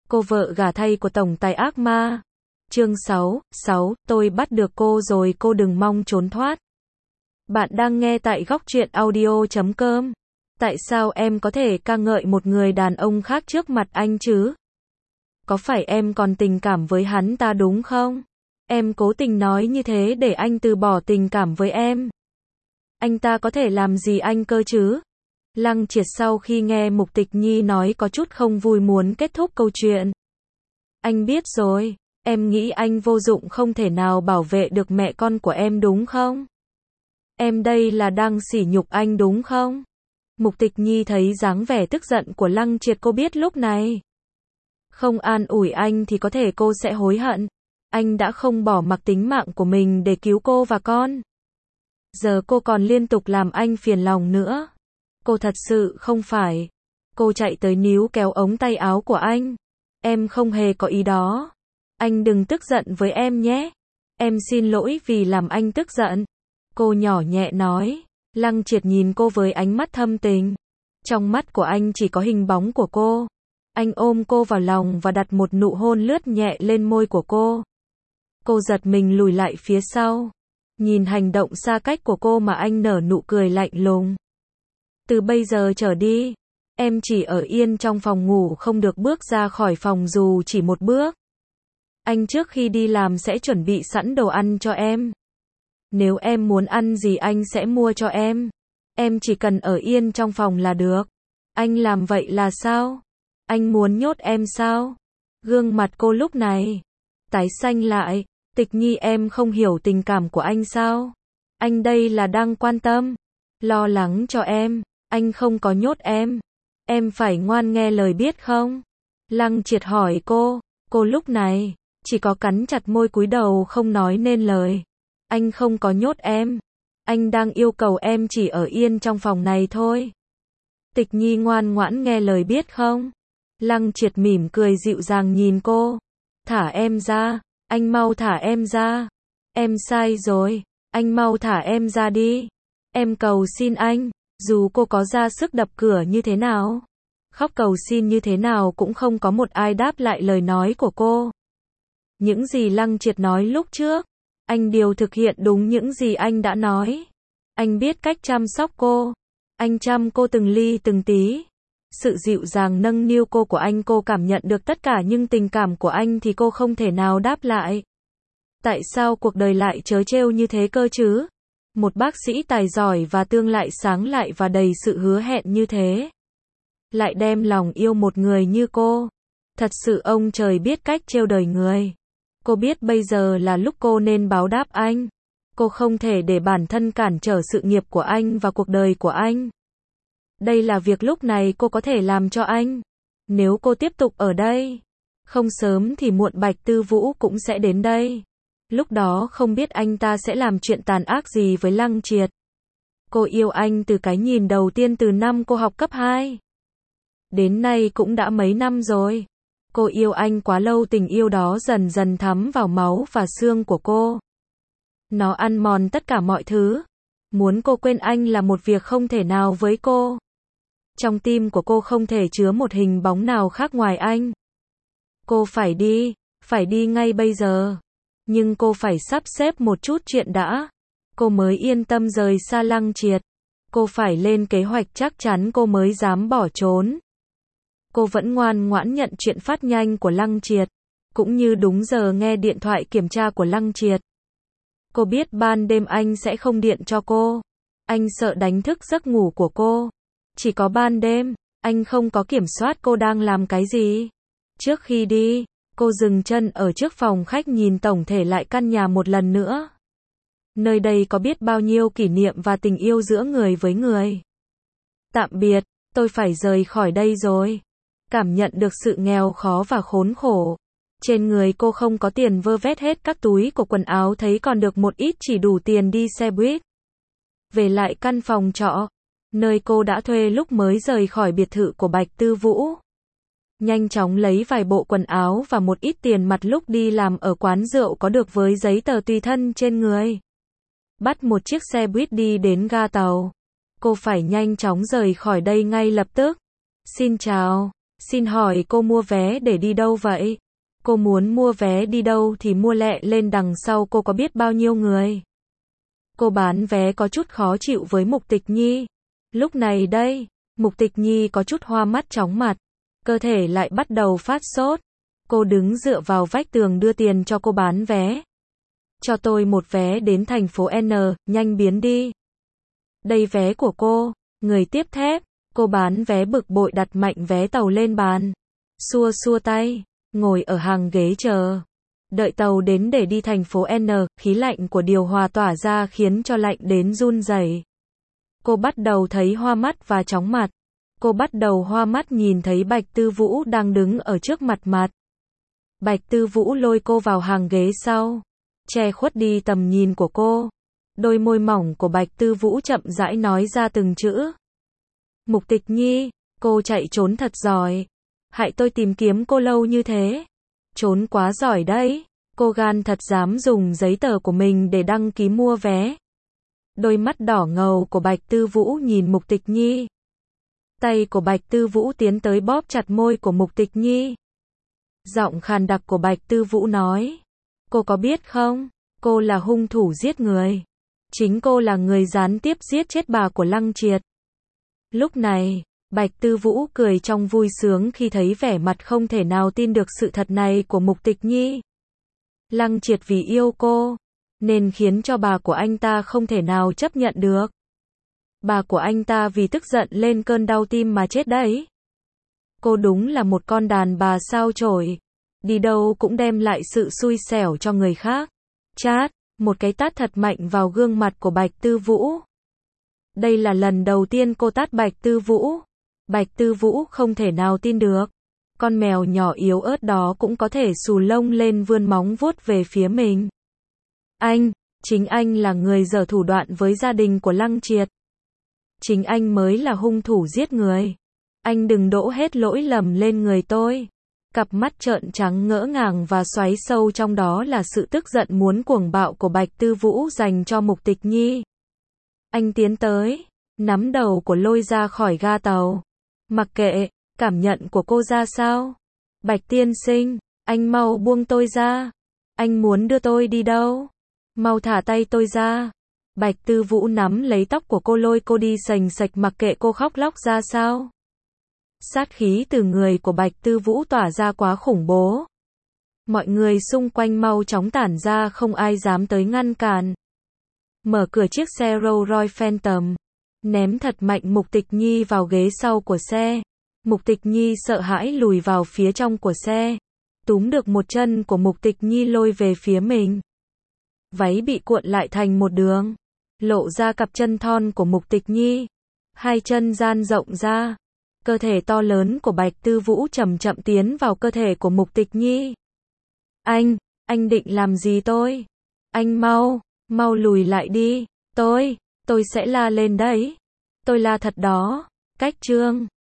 Cô vợ gả thay của tổng tài ác ma. Chương 6, tôi bắt được cô rồi, cô đừng mong trốn thoát. Bạn đang nghe tại góc truyện audio.com. Tại sao em có thể ca ngợi một người đàn ông khác trước mặt anh chứ? Có phải em còn tình cảm với hắn ta đúng không? Em cố tình nói như thế để anh từ bỏ tình cảm với em. Anh ta có thể làm gì anh cơ chứ? Lăng Triệt sau khi nghe Mục Tịch Nhi nói có chút không vui muốn kết thúc câu chuyện. Anh biết rồi, em nghĩ anh vô dụng không thể nào bảo vệ được mẹ con của em đúng không? Em đây là đang sỉ nhục anh đúng không? Mục Tịch Nhi thấy dáng vẻ tức giận của Lăng Triệt, cô biết lúc này không an ủi anh thì có thể cô sẽ hối hận. Anh đã không bỏ mặc tính mạng của mình để cứu cô và con. Giờ cô còn liên tục làm anh phiền lòng nữa. Cô thật sự không phải. Cô chạy tới níu kéo ống tay áo của anh. Em không hề có ý đó. Anh đừng tức giận với em nhé. Em xin lỗi vì làm anh tức giận. Cô nhỏ nhẹ nói. Lăng Triệt nhìn cô với ánh mắt thâm tình. Trong mắt của anh chỉ có hình bóng của cô. Anh ôm cô vào lòng và đặt một nụ hôn lướt nhẹ lên môi của cô. Cô giật mình lùi lại phía sau. Nhìn hành động xa cách của cô mà anh nở nụ cười lạnh lùng. Từ bây giờ trở đi, em chỉ ở yên trong phòng ngủ, không được bước ra khỏi phòng dù chỉ một bước. Anh trước khi đi làm sẽ chuẩn bị sẵn đồ ăn cho em. Nếu em muốn ăn gì anh sẽ mua cho em. Em chỉ cần ở yên trong phòng là được. Anh làm vậy là sao? Anh muốn nhốt em sao? Gương mặt cô lúc này tái xanh lại. Tịch Nhi, em không hiểu tình cảm của anh sao? Anh đây là đang quan tâm, lo lắng cho em. Anh không có nhốt em. Em phải ngoan nghe lời biết không? Lăng Triệt hỏi cô. Cô lúc này chỉ có cắn chặt môi cúi đầu không nói nên lời. Anh không có nhốt em. Anh đang yêu cầu em chỉ ở yên trong phòng này thôi. Tịch Nhi ngoan ngoãn nghe lời biết không? Lăng Triệt mỉm cười dịu dàng nhìn cô. Thả em ra. Anh mau thả em ra. Em sai rồi. Anh mau thả em ra đi. Em cầu xin anh. Dù cô có ra sức đập cửa như thế nào, khóc cầu xin như thế nào cũng không có một ai đáp lại lời nói của cô. Những gì Lăng Triệt nói lúc trước, anh đều thực hiện đúng những gì anh đã nói. Anh biết cách chăm sóc cô. Anh chăm cô từng ly từng tí. Sự dịu dàng nâng niu cô của anh, cô cảm nhận được tất cả, nhưng tình cảm của anh thì cô không thể nào đáp lại. Tại sao cuộc đời lại trớ trêu như thế cơ chứ? Một bác sĩ tài giỏi và tương lai sáng lại và đầy sự hứa hẹn như thế, lại đem lòng yêu một người như cô. Thật sự ông trời biết cách trêu đời người. Cô biết bây giờ là lúc cô nên báo đáp anh. Cô không thể để bản thân cản trở sự nghiệp của anh và cuộc đời của anh. Đây là việc lúc này cô có thể làm cho anh. Nếu cô tiếp tục ở đây, không sớm thì muộn Bạch Tư Vũ cũng sẽ đến đây. Lúc đó không biết anh ta sẽ làm chuyện tàn ác gì với Lăng Triệt. Cô yêu anh từ cái nhìn đầu tiên, từ năm cô học cấp 2. Đến nay cũng đã mấy năm rồi. Cô yêu anh quá lâu, tình yêu đó dần dần thấm vào máu và xương của cô. Nó ăn mòn tất cả mọi thứ. Muốn cô quên anh là một việc không thể nào với cô. Trong tim của cô không thể chứa một hình bóng nào khác ngoài anh. Cô phải đi ngay bây giờ. Nhưng cô phải sắp xếp một chút chuyện đã. Cô mới yên tâm rời xa Lăng Triệt. Cô phải lên kế hoạch chắc chắn cô mới dám bỏ trốn. Cô vẫn ngoan ngoãn nhận chuyện phát nhanh của Lăng Triệt, cũng như đúng giờ nghe điện thoại kiểm tra của Lăng Triệt. Cô biết ban đêm anh sẽ không điện cho cô. Anh sợ đánh thức giấc ngủ của cô. Chỉ có ban đêm, anh không có kiểm soát cô đang làm cái gì. Trước khi đi, cô dừng chân ở trước phòng khách nhìn tổng thể lại căn nhà một lần nữa. Nơi đây có biết bao nhiêu kỷ niệm và tình yêu giữa người với người. Tạm biệt, tôi phải rời khỏi đây rồi. Cảm nhận được sự nghèo khó và khốn khổ. Trên người cô không có tiền, vơ vét hết các túi của quần áo thấy còn được một ít, chỉ đủ tiền đi xe buýt. Về lại căn phòng trọ, nơi cô đã thuê lúc mới rời khỏi biệt thự của Bạch Tư Vũ. Nhanh chóng lấy vài bộ quần áo và một ít tiền mặt lúc đi làm ở quán rượu có được với giấy tờ tùy thân trên người. Bắt một chiếc xe buýt đi đến ga tàu. Cô phải nhanh chóng rời khỏi đây ngay lập tức. Xin chào. Xin hỏi cô mua vé để đi đâu vậy? Cô muốn mua vé đi đâu thì mua lẹ lên, đằng sau cô có biết bao nhiêu người. Cô bán vé có chút khó chịu với Mục Tịch Nhi. Lúc này đây, Mục Tịch Nhi có chút hoa mắt chóng mặt, cơ thể lại bắt đầu phát sốt. Cô đứng dựa vào vách tường đưa tiền cho cô bán vé. Cho tôi một vé đến thành phố N, nhanh biến đi. Đây vé của cô. Người tiếp thép. Cô bán vé bực bội đặt mạnh vé tàu lên bàn. Xua xua tay, ngồi ở hàng ghế chờ. Đợi tàu đến để đi thành phố N, khí lạnh của điều hòa tỏa ra khiến cho lạnh đến run rẩy. Cô bắt đầu thấy hoa mắt và chóng mặt. Cô bắt đầu hoa mắt nhìn thấy Bạch Tư Vũ đang đứng ở trước mặt mặt. Bạch Tư Vũ lôi cô vào hàng ghế sau, che khuất đi tầm nhìn của cô. Đôi môi mỏng của Bạch Tư Vũ chậm rãi nói ra từng chữ. Mục Tịch Nhi, cô chạy trốn thật giỏi. Hại tôi tìm kiếm cô lâu như thế. Trốn quá giỏi đấy. Cô gan thật dám dùng giấy tờ của mình để đăng ký mua vé. Đôi mắt đỏ ngầu của Bạch Tư Vũ nhìn Mục Tịch Nhi. Tay của Bạch Tư Vũ tiến tới bóp chặt môi của Mục Tịch Nhi. Giọng khàn đặc của Bạch Tư Vũ nói. Cô có biết không, cô là hung thủ giết người. Chính cô là người gián tiếp giết chết bà của Lăng Triệt. Lúc này, Bạch Tư Vũ cười trong vui sướng khi thấy vẻ mặt không thể nào tin được sự thật này của Mục Tịch Nhi. Lăng Triệt vì yêu cô, nên khiến cho bà của anh ta không thể nào chấp nhận được. Bà của anh ta vì tức giận lên cơn đau tim mà chết đấy. Cô đúng là một con đàn bà sao chổi. Đi đâu cũng đem lại sự xui xẻo cho người khác. Chát, một cái tát thật mạnh vào gương mặt của Bạch Tư Vũ. Đây là lần đầu tiên cô tát Bạch Tư Vũ. Bạch Tư Vũ không thể nào tin được. Con mèo nhỏ yếu ớt đó cũng có thể xù lông lên vươn móng vuốt về phía mình. Chính anh là người giở thủ đoạn với gia đình của Lăng Triệt. Chính anh mới là hung thủ giết người. Anh đừng đổ hết lỗi lầm lên người tôi. Cặp mắt trợn trắng ngỡ ngàng và xoáy sâu trong đó là sự tức giận muốn cuồng bạo của Bạch Tư Vũ dành cho Mục Tịch Nhi. Anh tiến tới, nắm đầu của lôi ra khỏi ga tàu. Mặc kệ, cảm nhận của cô ra sao? Bạch tiên sinh, anh mau buông tôi ra. Anh muốn đưa tôi đi đâu? Mau thả tay tôi ra. Bạch Tư Vũ nắm lấy tóc của cô lôi cô đi sành sạch mặc kệ cô khóc lóc ra sao. Sát khí từ người của Bạch Tư Vũ tỏa ra quá khủng bố. Mọi người xung quanh mau chóng tản ra, không ai dám tới ngăn cản. Mở cửa chiếc xe Rolls Royce Phantom, ném thật mạnh Mục Tịch Nhi vào ghế sau của xe. Mục Tịch Nhi sợ hãi lùi vào phía trong của xe, túm được một chân của Mục Tịch Nhi lôi về phía mình. Váy bị cuộn lại thành một đường, lộ ra cặp chân thon của Mục Tịch Nhi. Hai chân dang rộng ra, cơ thể to lớn của Bạch Tư Vũ chậm chậm tiến vào cơ thể của Mục Tịch Nhi. Anh định làm gì tôi? Anh mau lùi lại đi. Tôi sẽ la lên đấy. Tôi la thật đó. Cách chương